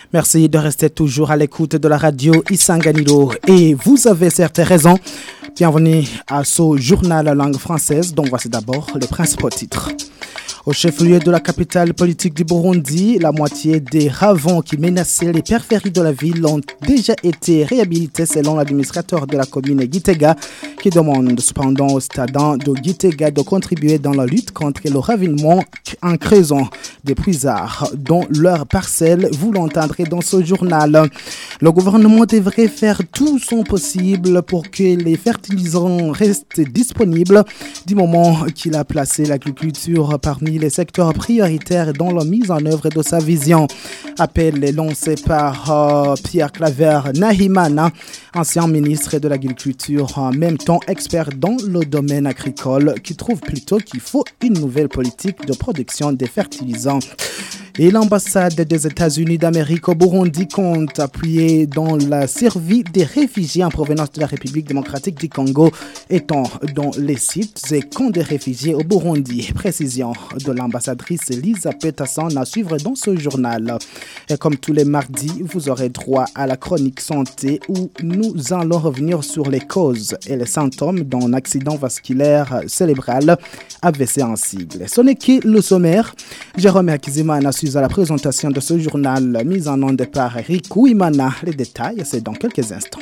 Merci de rester toujours à l'écoute de la radio Isanganiro. Et vous avez certaines raisons. Bienvenue à ce journal à langue française dont voici d'abord les principaux titres. Au chef-lieu de la capitale politique du Burundi, la moitié des ravins qui menaçaient les périphéries de la ville ont déjà été réhabilités selon l'administrateur de la commune Gitega, qui demande cependant au stade de Gitega de contribuer dans la lutte contre le ravinement en creusant des puisards dont leurs parcelles. Vous l'entendrez dans ce journal. Le gouvernement devrait faire tout son possible pour que les fertilisants restent disponibles du moment qu'il a placé l'agriculture parmi les secteurs prioritaires dans la mise en œuvre de sa vision. Appel est lancé par Pierre Claver Nahimana, ancien ministre de l'Agriculture, en même temps expert dans le domaine agricole, qui trouve plutôt qu'il faut une nouvelle politique de production des fertilisants. Et l'ambassade des États-Unis d'Amérique au Burundi compte appuyer dans la survie des réfugiés en provenance de la République démocratique du Congo, étant dans les sites et camps de réfugiés au Burundi. Précision de l'ambassadrice Lisa Peterson à suivre dans ce journal. Et comme tous les mardis, vous aurez droit à la chronique santé où nous allons revenir sur les causes et les symptômes d'un accident vasculaire cérébral, AVC en sigle. Ce n'est que le sommaire. Jérôme Akizimana suis à la présentation de ce journal mis en onde par Eric Ouimana. Les détails, c'est dans quelques instants.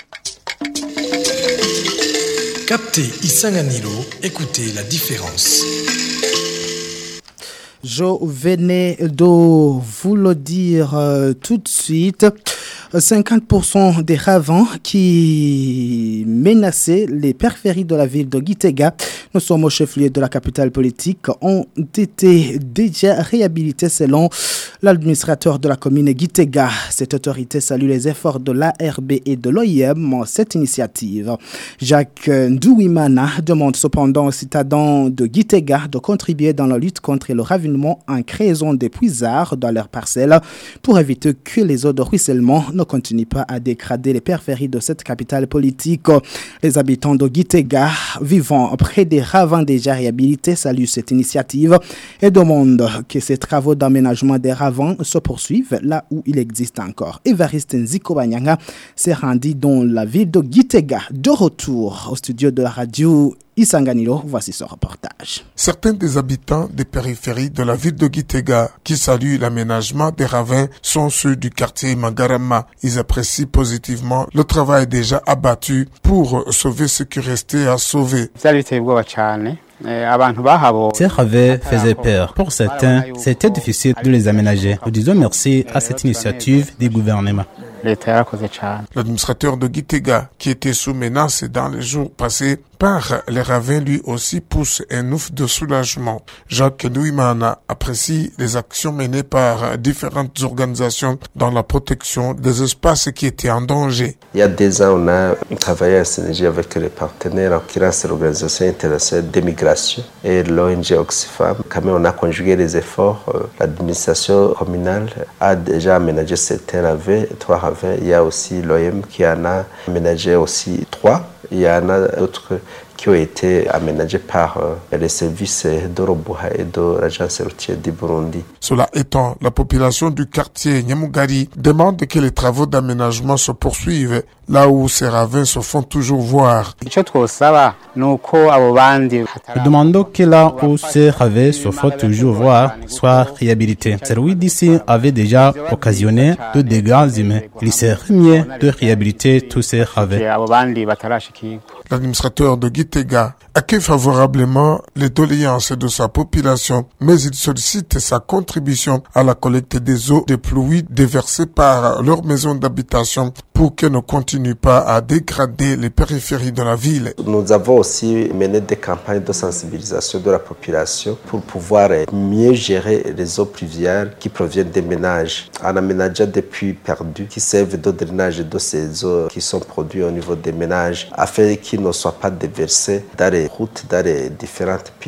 Captez Isanganiro, écoutez la différence. Je venais de vous le dire tout de suite. 50% des ravins qui menaçaient les périphéries de la ville de Gitega, nous sommes au chef-lieu de la capitale politique, ont été déjà réhabilités selon l'administrateur de la commune Gitega. Cette autorité salue les efforts de l'ARB et de l'OIM. Cette initiative, Jacques Ndouimana demande cependant aux citadins de Gitega de contribuer dans la lutte contre le ravinement en créant des puisards dans leurs parcelles pour éviter que les eaux de ruissellement ne continuent pas à dégrader les périphéries de cette capitale politique. Les habitants de Gitega vivant près des ravins déjà réhabilités saluent cette initiative et demandent que ces travaux d'aménagement des ravins se poursuivent là où il existe encore. Évariste Nzikobanyanga s'est rendu dans la ville de Gitega. De retour au studio de la radio Isanganiro, voici ce reportage. Certains des habitants des périphéries de la ville de Gitega qui saluent l'aménagement des ravins sont ceux du quartier Mangarama. Ils apprécient positivement le travail déjà abattu pour sauver ce qui restait à sauver. Ces ravins faisaient peur. Pour certains, c'était difficile de les aménager. Nous disons merci à cette initiative du gouvernement. L'administrateur de Gitega, qui était sous menace dans les jours passés par les ravins, lui aussi pousse un ouf de soulagement. Jacques Ndouimana apprécie les actions menées par différentes organisations dans la protection des espaces qui étaient en danger. Il y a 2 ans, on a travaillé en synergie avec les partenaires, en l'occurrence l'Organisation internationale des migrations et l'ONG Oxfam. Quand même, on a conjugué les efforts. L'administration communale a déjà aménagé certains ravins, 3 ravins. Il y a aussi l'OIM qui en a aménagé aussi 3. Il y en a d'autres qui ont été aménagés par les services d'Orobuha et de l'agence routière du Burundi. Cela étant, la population du quartier Nyamugari demande que les travaux d'aménagement se poursuivent là où ces ravins se font toujours voir. Nous demandons que là où ces ravins se font toujours voir soient réhabilités. Celui d'ici avait déjà occasionné de dégâts humains. Il serait mieux de réhabiliter tous ces ravins. L'administrateur de Gitega accueille favorablement les doléances de sa population, mais il sollicite sa contribution à la collecte des eaux de pluie déversées par leurs maisons d'habitation pour qu'elles ne continuent pas à dégrader les périphéries de la ville. Nous avons aussi mené des campagnes de sensibilisation de la population pour pouvoir mieux gérer les eaux pluviales qui proviennent des ménages. En aménageant des puits perdus qui servent de drainage de ces eaux qui sont produites au niveau des ménages afin qu'ils ne soient pas déversés dans les routes, dans les différentes pistes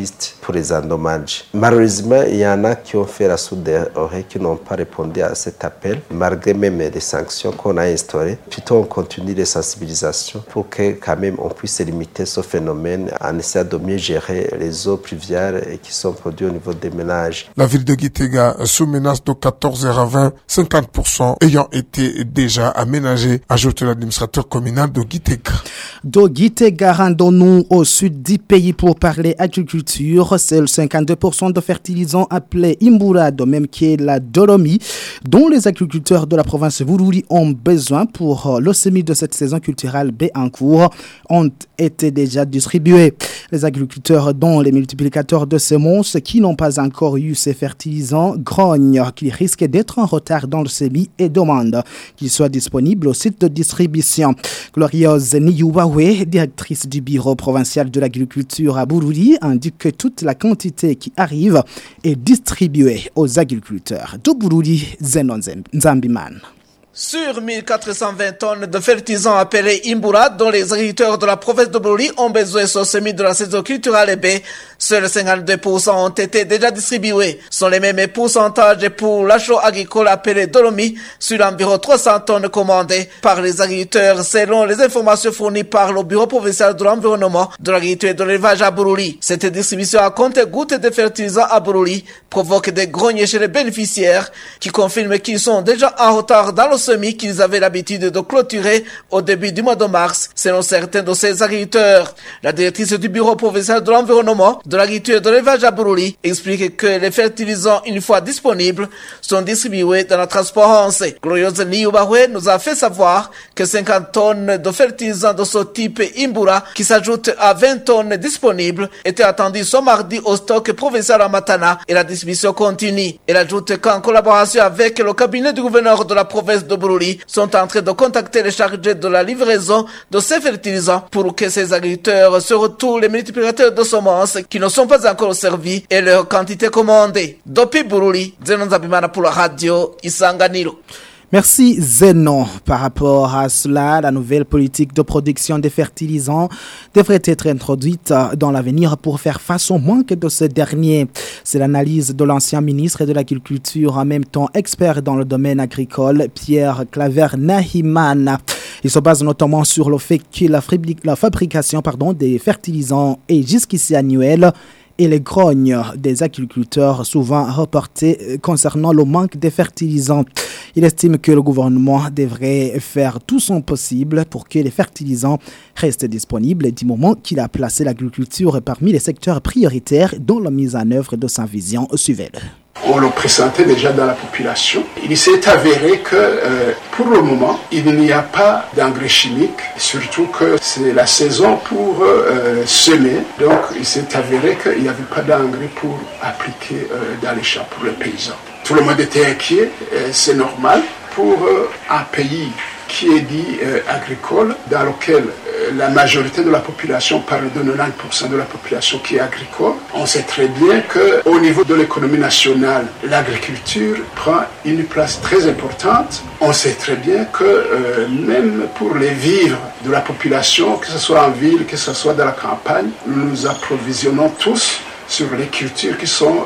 pour les endommages. Malheureusement, il y en a qui ont fait la sourde oreille, qui n'ont pas répondu à cet appel, malgré même les sanctions qu'on a instaurées. Plutôt, on continue les sensibilisations pour que quand même on puisse limiter ce phénomène en essayant de mieux gérer les eaux pluviales qui sont produites au niveau des ménages. La ville de Gitega sous menace de 14h à 20, 50% ayant été déjà aménagés, ajoute l'administrateur communal de Gitega. De Gitega, rendons-nous au sud du pays pour parler agriculture. C'est le 52% de fertilisants appelés Imbura, de même que la Dolomi, dont les agriculteurs de la province de Bururi ont besoin pour le semis de cette saison culturelle B en cours, ont été déjà distribués. Les agriculteurs dont les multiplicateurs de semences qui n'ont pas encore eu ces fertilisants grognent qu'ils risquent d'être en retard dans le semis et demandent qu'ils soient disponibles au site de distribution. Glorieuse Niyuwawe, directrice du bureau provincial de l'agriculture à Bururi, indique que toute la quantité qui arrive est distribuée aux agriculteurs de Bururi. Zenon Nzambiman. Sur 1420 tonnes de fertilisants appelés Imbura, dont les agriculteurs de la province de Bururi ont besoin sur semis de la saison culturelle B, seuls 52% ont été déjà distribués. Ce sont les mêmes pourcentages pour l'achat agricole appelé Dolomi, sur environ 300 tonnes commandées par les agriculteurs, selon les informations fournies par le bureau provincial de l'environnement, de l'agriculture et de l'élevage à Bururi. Cette distribution à compte-gouttes de fertilisants à Bururi provoque des grognes chez les bénéficiaires qui confirment qu'ils sont déjà en retard dans le semis qu'ils avaient l'habitude de clôturer au début du mois de mars, selon certains de ces agriculteurs. La directrice du bureau provincial de l'environnement, de l'agriculture et de l'élevage à Bururi explique que les fertilisants, une fois disponibles, sont distribués dans la transparence. Glorieuse Niyubawe nous a fait savoir que 50 tonnes de fertilisants de ce type Imbura, qui s'ajoutent à 20 tonnes disponibles, étaient attendues ce mardi au stock provincial à Matana et la distribution continue. Elle ajoute qu'en collaboration avec le cabinet du gouverneur de la province de Bururi, sont en train de contacter les chargés de la livraison de ces fertilisants pour que ces agriculteurs se retournent les multiplicateurs de semences qui ne sont pas encore servis et leur quantité commandée. Depuis Bururi, Zenon Zabimana pour la radio Isanganiro. Merci Zenon. Par rapport à cela, la nouvelle politique de production des fertilisants devrait être introduite dans l'avenir pour faire face au manque de ce dernier. C'est l'analyse de l'ancien ministre de l'Agriculture, en même temps expert dans le domaine agricole, Pierre Claver Nahimana. Il se base notamment sur le fait que la fabrication des fertilisants est jusqu'ici annuelle et les grognes des agriculteurs souvent reportées concernant le manque de fertilisants. Il estime que le gouvernement devrait faire tout son possible pour que les fertilisants restent disponibles du moment qu'il a placé l'agriculture parmi les secteurs prioritaires dans la mise en œuvre de sa vision suivante. On le présentait déjà dans la population. Il s'est avéré que pour le moment, il n'y a pas d'engrais chimiques, surtout que c'est la saison pour semer. Donc il s'est avéré qu'il n'y avait pas d'engrais pour appliquer dans les champs pour les paysans. Tout le monde était inquiet, c'est normal pour un pays qui est dit agricole, dans lequel la majorité de la population, parle de 90% de la population qui est agricole. On sait très bien qu'au niveau de l'économie nationale, l'agriculture prend une place très importante. On sait très bien que même pour les vivres de la population, que ce soit en ville, que ce soit dans la campagne, nous nous approvisionnons tous sur les cultures qui sont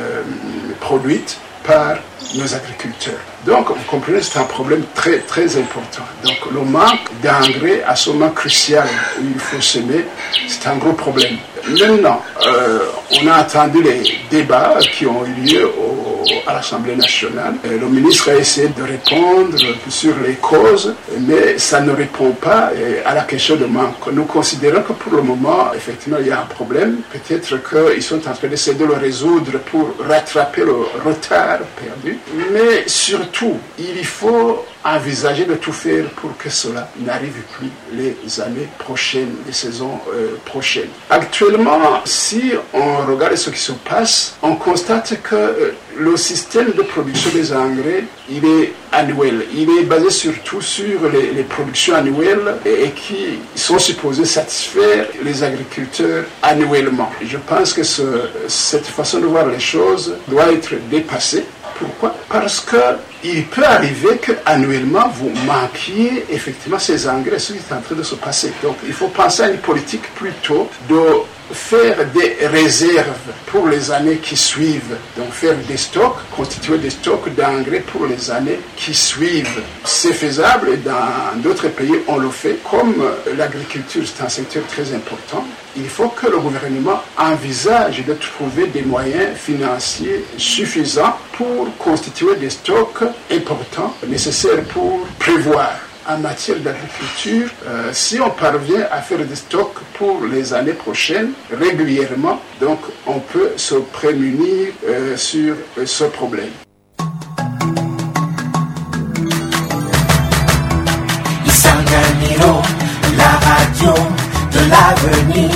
produites par nos agriculteurs. Donc, vous comprenez, c'est un problème très, très important. Donc, le manque d'engrais à ce moment crucial où il faut semer, c'est un gros problème. Maintenant, on a entendu les débats qui ont eu lieu à l'Assemblée nationale. Le ministre a essayé de répondre sur les causes, mais ça ne répond pas à la question de manque. Nous considérons que pour le moment, effectivement, il y a un problème. Peut-être qu'ils sont en train d'essayer de le résoudre pour rattraper le retard perdu. Mais surtout, il faut envisager de tout faire pour que cela n'arrive plus les années prochaines, les saisons prochaines. Actuellement, si on regarde ce qui se passe, on constate que le système de production des engrais, il est annuel. Il est basé surtout sur les productions annuelles et qui sont supposées satisfaire les agriculteurs annuellement. Je pense que cette façon de voir les choses doit être dépassée. Pourquoi? Parce qu'il peut arriver qu'annuellement, vous manquiez effectivement ces engrais, ce qui est en train de se passer. Donc, il faut penser à une politique plutôt de faire des réserves pour les années qui suivent. Donc faire des stocks, constituer des stocks d'engrais pour les années qui suivent. C'est faisable et dans d'autres pays on le fait. Comme l'agriculture c'est un secteur très important, il faut que le gouvernement envisage de trouver des moyens financiers suffisants pour constituer des stocks importants nécessaires pour prévoir. En matière d'agriculture, si on parvient à faire des stocks pour les années prochaines régulièrement, donc on peut se prémunir sur ce problème. Isanganiro, la radio de l'avenir.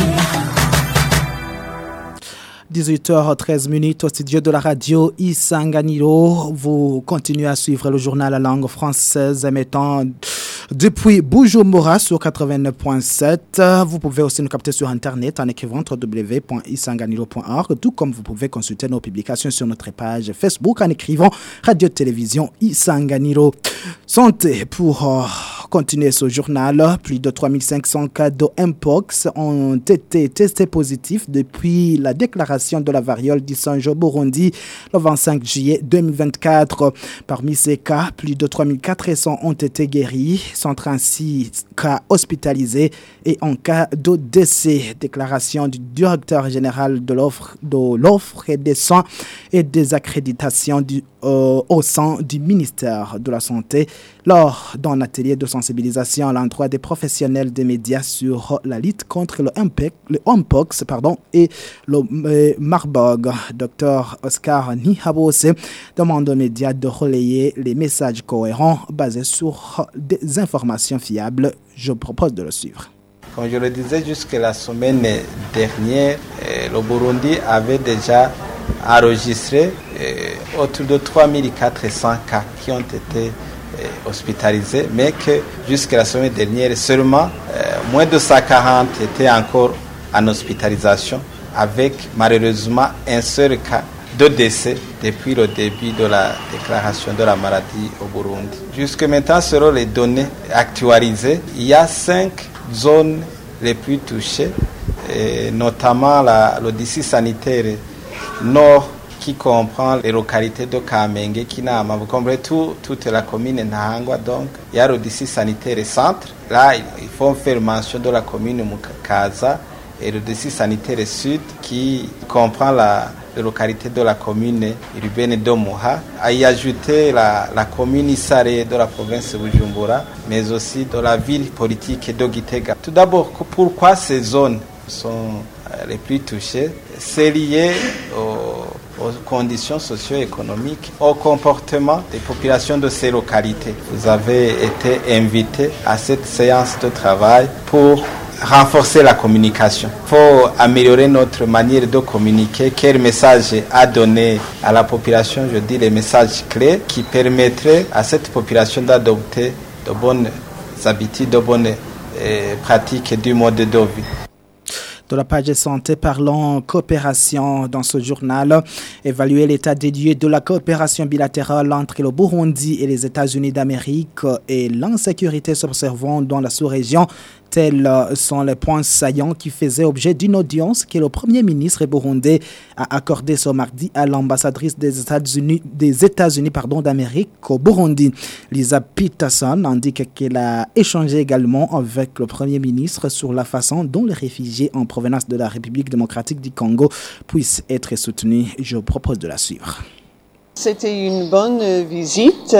18h13 au studio de la radio Isanganiro. Vous continuez à suivre le journal à langue française émettant depuis Bujumbura sur 89.7. Vous pouvez aussi nous capter sur Internet en écrivant www.isanganiro.org, tout comme vous pouvez consulter nos publications sur notre page Facebook en écrivant Radio-Télévision Isanganiro. Santé pour continuer ce journal. Plus de 3500 cas de Mpox ont été testés positifs depuis la déclaration de la variole du singe au Burundi le 25 juillet 2024. Parmi ces cas, plus de 3400 ont été guéris, 136 cas hospitalisés et un cas de décès. Déclaration du directeur général de l'offre et des soins et des accréditations au sein du ministère de la Santé lors d'un atelier de sensibilisation à l'endroit des professionnels des médias sur la lutte contre le Mpox et le Marburg. Dr Oscar Nihabose demande aux médias de relayer les messages cohérents basés sur des informations fiables. Je propose de le suivre. Comme je le disais, jusqu'à la semaine dernière, le Burundi avait déjà enregistré autour de 3400 cas qui ont été hospitalisés, mais que jusqu'à la semaine dernière, seulement moins de 140 étaient encore en hospitalisation, avec malheureusement un seul cas de décès depuis le début de la déclaration de la maladie au Burundi. Jusque maintenant, selon les données actualisées, il y a 5 zones les plus touchées, notamment le district sanitaire nord qui comprend les localités de Kamenge, Kinama, vous comprenez toute la commune Nahangwa. Donc il y a le district sanitaire centre, là il faut faire mention de la commune Mukaza, et le district sanitaire sud qui comprend la localité de la commune urbaine de Moha, à y ajouter la commune Isare de la province de Bujumbura, mais aussi de la ville politique de Gitega. Tout d'abord, pourquoi ces zones sont les plus touchées? C'est lié aux conditions socio-économiques, au comportement des populations de ces localités. Vous avez été invité à cette séance de travail pour renforcer la communication. Il faut améliorer notre manière de communiquer. Quel message à donner à la population? Je dis les messages clés qui permettraient à cette population d'adopter de bonnes habitudes, de bonnes pratiques du mode de vie. De la page santé, parlons coopération dans ce journal. Évaluer l'état des lieux de la coopération bilatérale entre le Burundi et les États-Unis d'Amérique et l'insécurité s'observant dans la sous-région. Tels sont les points saillants qui faisaient objet d'une audience que le Premier ministre burundais a accordée ce mardi à l'ambassadrice des États-Unis d'Amérique au Burundi. Lisa Peterson indique qu'elle a échangé également avec le Premier ministre sur la façon dont les réfugiés en provenance de la République démocratique du Congo puissent être soutenus. Je vous propose de la suivre. C'était une bonne visite,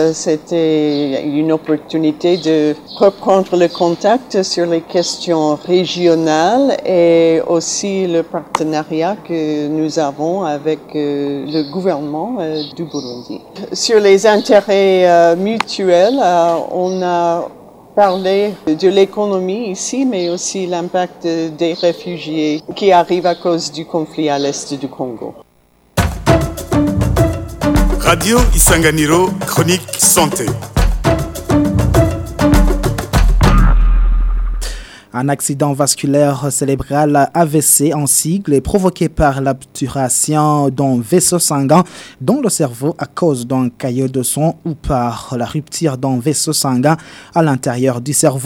c'était une opportunité de reprendre le contact sur les questions régionales et aussi le partenariat que nous avons avec le gouvernement du Burundi. Sur les intérêts mutuels, on a parlé de l'économie ici, mais aussi l'impact des réfugiés qui arrivent à cause du conflit à l'est du Congo. Radio Isanganiro, chronique santé. Un accident vasculaire cérébral AVC en sigle est provoqué par l'obturation d'un vaisseau sanguin dans le cerveau à cause d'un caillot de sang ou par la rupture d'un vaisseau sanguin à l'intérieur du cerveau.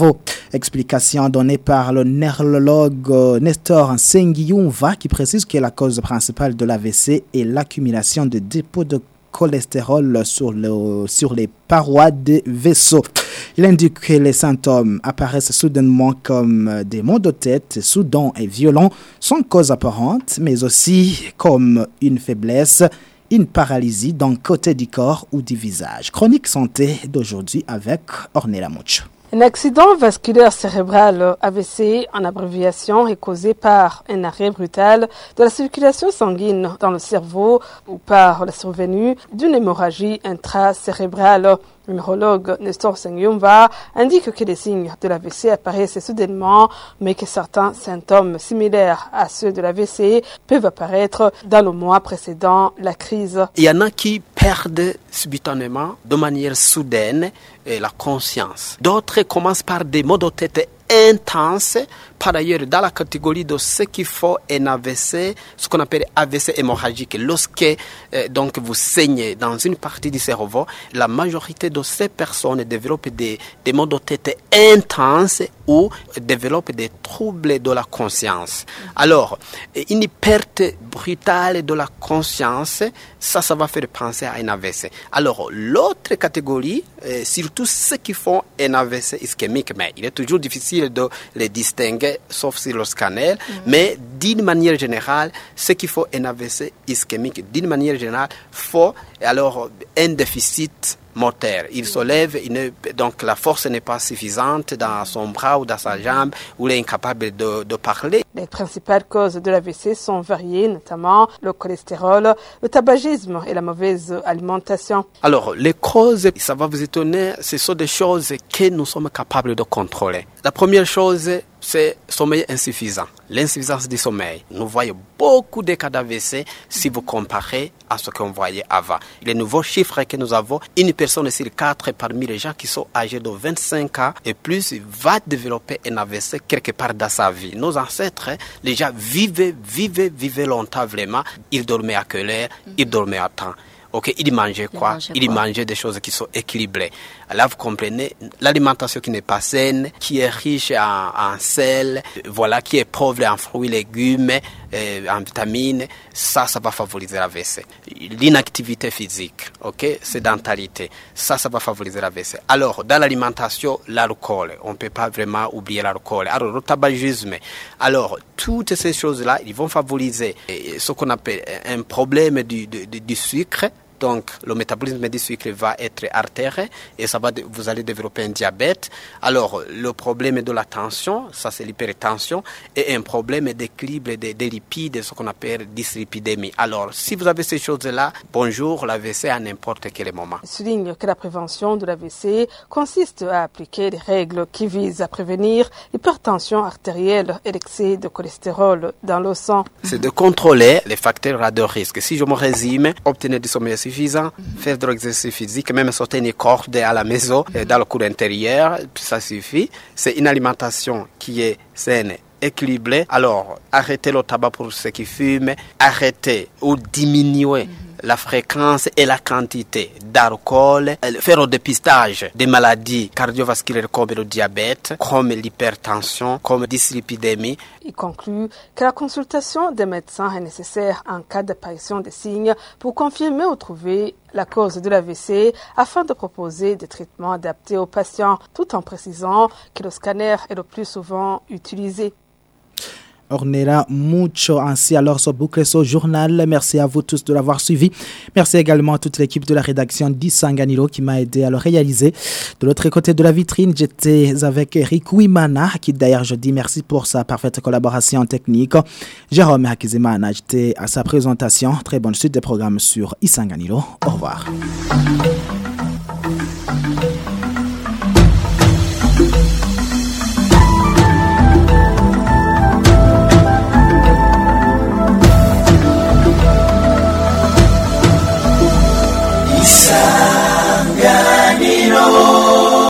Explication donnée par le neurologue Nestor Nsengiumva qui précise que la cause principale de l'AVC est l'accumulation de dépôts de cholestérol sur les parois des vaisseaux. Il indique que les symptômes apparaissent soudainement comme des maux de tête soudains et violents sans cause apparente, mais aussi comme une faiblesse, une paralysie d'un côté du corps ou du visage. Chronique santé d'aujourd'hui avec Ornella Mucho. Un accident vasculaire cérébral, AVC en abréviation, est causé par un arrêt brutal de la circulation sanguine dans le cerveau ou par la survenue d'une hémorragie intracérébrale. Le neurologue Nestor Nsengiumva indique que les signes de l'AVC apparaissent soudainement, mais que certains symptômes similaires à ceux de l'AVC peuvent apparaître dans le mois précédant la crise. Il y en a qui perdent subitement, de manière soudaine, la conscience. D'autres commencent par des maux de tête intenses. Par ailleurs, dans la catégorie de ce qu'il faut un AVC, ce qu'on appelle AVC hémorragique, lorsque donc vous saignez dans une partie du cerveau, la majorité de ces personnes développent des maux de tête intenses ou développent des troubles de la conscience. Alors, une perte brutale de la conscience, ça va faire penser à un AVC. Alors, l'autre catégorie, surtout ceux qui font un AVC ischémique, mais il est toujours difficile de les distinguer, sauf sur le scanner, mais d'une manière générale, ce qu'il faut un AVC ischémique, d'une manière générale, faut alors un déficit moteur. Il se lève, donc la force n'est pas suffisante dans son bras ou dans sa jambe, ou il est incapable de parler. Les principales causes de l'AVC sont variées, notamment le cholestérol, le tabagisme et la mauvaise alimentation. Alors, les causes, ça va vous étonner, ce sont des choses que nous sommes capables de contrôler. La première chose, c'est le sommeil insuffisant, l'insuffisance du sommeil. Nous voyons beaucoup de cas d'AVC si vous comparez à ce qu'on voyait avant. Les nouveaux chiffres que nous avons, une personne sur 4 parmi les gens qui sont âgés de 25 ans et plus va développer un AVC quelque part dans sa vie. Nos ancêtres, les gens vivaient longtemps vraiment. Ils dormaient à quelle heure? Ils dormaient à temps. Ok, il mangeait quoi? Il mangeait des choses qui sont équilibrées. Là, vous comprenez, l'alimentation qui n'est pas saine, qui est riche en sel, voilà, qui est pauvre en fruits, légumes, en vitamines, ça va favoriser l'AVC. L'inactivité physique, ok, sédentarité, ça va favoriser l'AVC. Alors, dans l'alimentation, l'alcool, on ne peut pas vraiment oublier l'alcool. Alors, le tabagisme, alors, toutes ces choses-là, ils vont favoriser ce qu'on appelle un problème du sucre. Donc, le métabolisme du sucre va être altéré et vous allez développer un diabète. Alors, le problème de la tension, ça c'est l'hypertension, et un problème d'équilibre des lipides, ce qu'on appelle dyslipidémie. Alors, si vous avez ces choses-là, bonjour, l'AVC à n'importe quel moment. Il souligne que la prévention de l'AVC consiste à appliquer des règles qui visent à prévenir l'hypertension artérielle et l'excès de cholestérol dans le sang. C'est de contrôler les facteurs de risque. Si je me résume, obtenir du sommeil suffisant, faire de l'exercice physique, même sauter une corde à la maison, dans le cours intérieur, ça suffit. C'est une alimentation qui est saine, équilibrée. Alors, arrêtez le tabac pour ceux qui fument, arrêtez ou diminuer la fréquence et la quantité d'alcool, faire le dépistage des maladies cardiovasculaires comme le diabète, comme l'hypertension, comme la dyslipidémie. Il conclut que la consultation des médecins est nécessaire en cas d'apparition des signes pour confirmer ou trouver la cause de l'AVC afin de proposer des traitements adaptés aux patients, tout en précisant que le scanner est le plus souvent utilisé. Ornella Mucho, ainsi alors se boucle ce journal. Merci à vous tous de l'avoir suivi. Merci également à toute l'équipe de la rédaction d'Isanganiro qui m'a aidé à le réaliser. De l'autre côté de la vitrine, j'étais avec Eric Ouimana, qui d'ailleurs je dis merci pour sa parfaite collaboration technique. Jérôme Hakizimana, j'étais à sa présentation. Très bonne suite des programmes sur Isanganiro. Au revoir.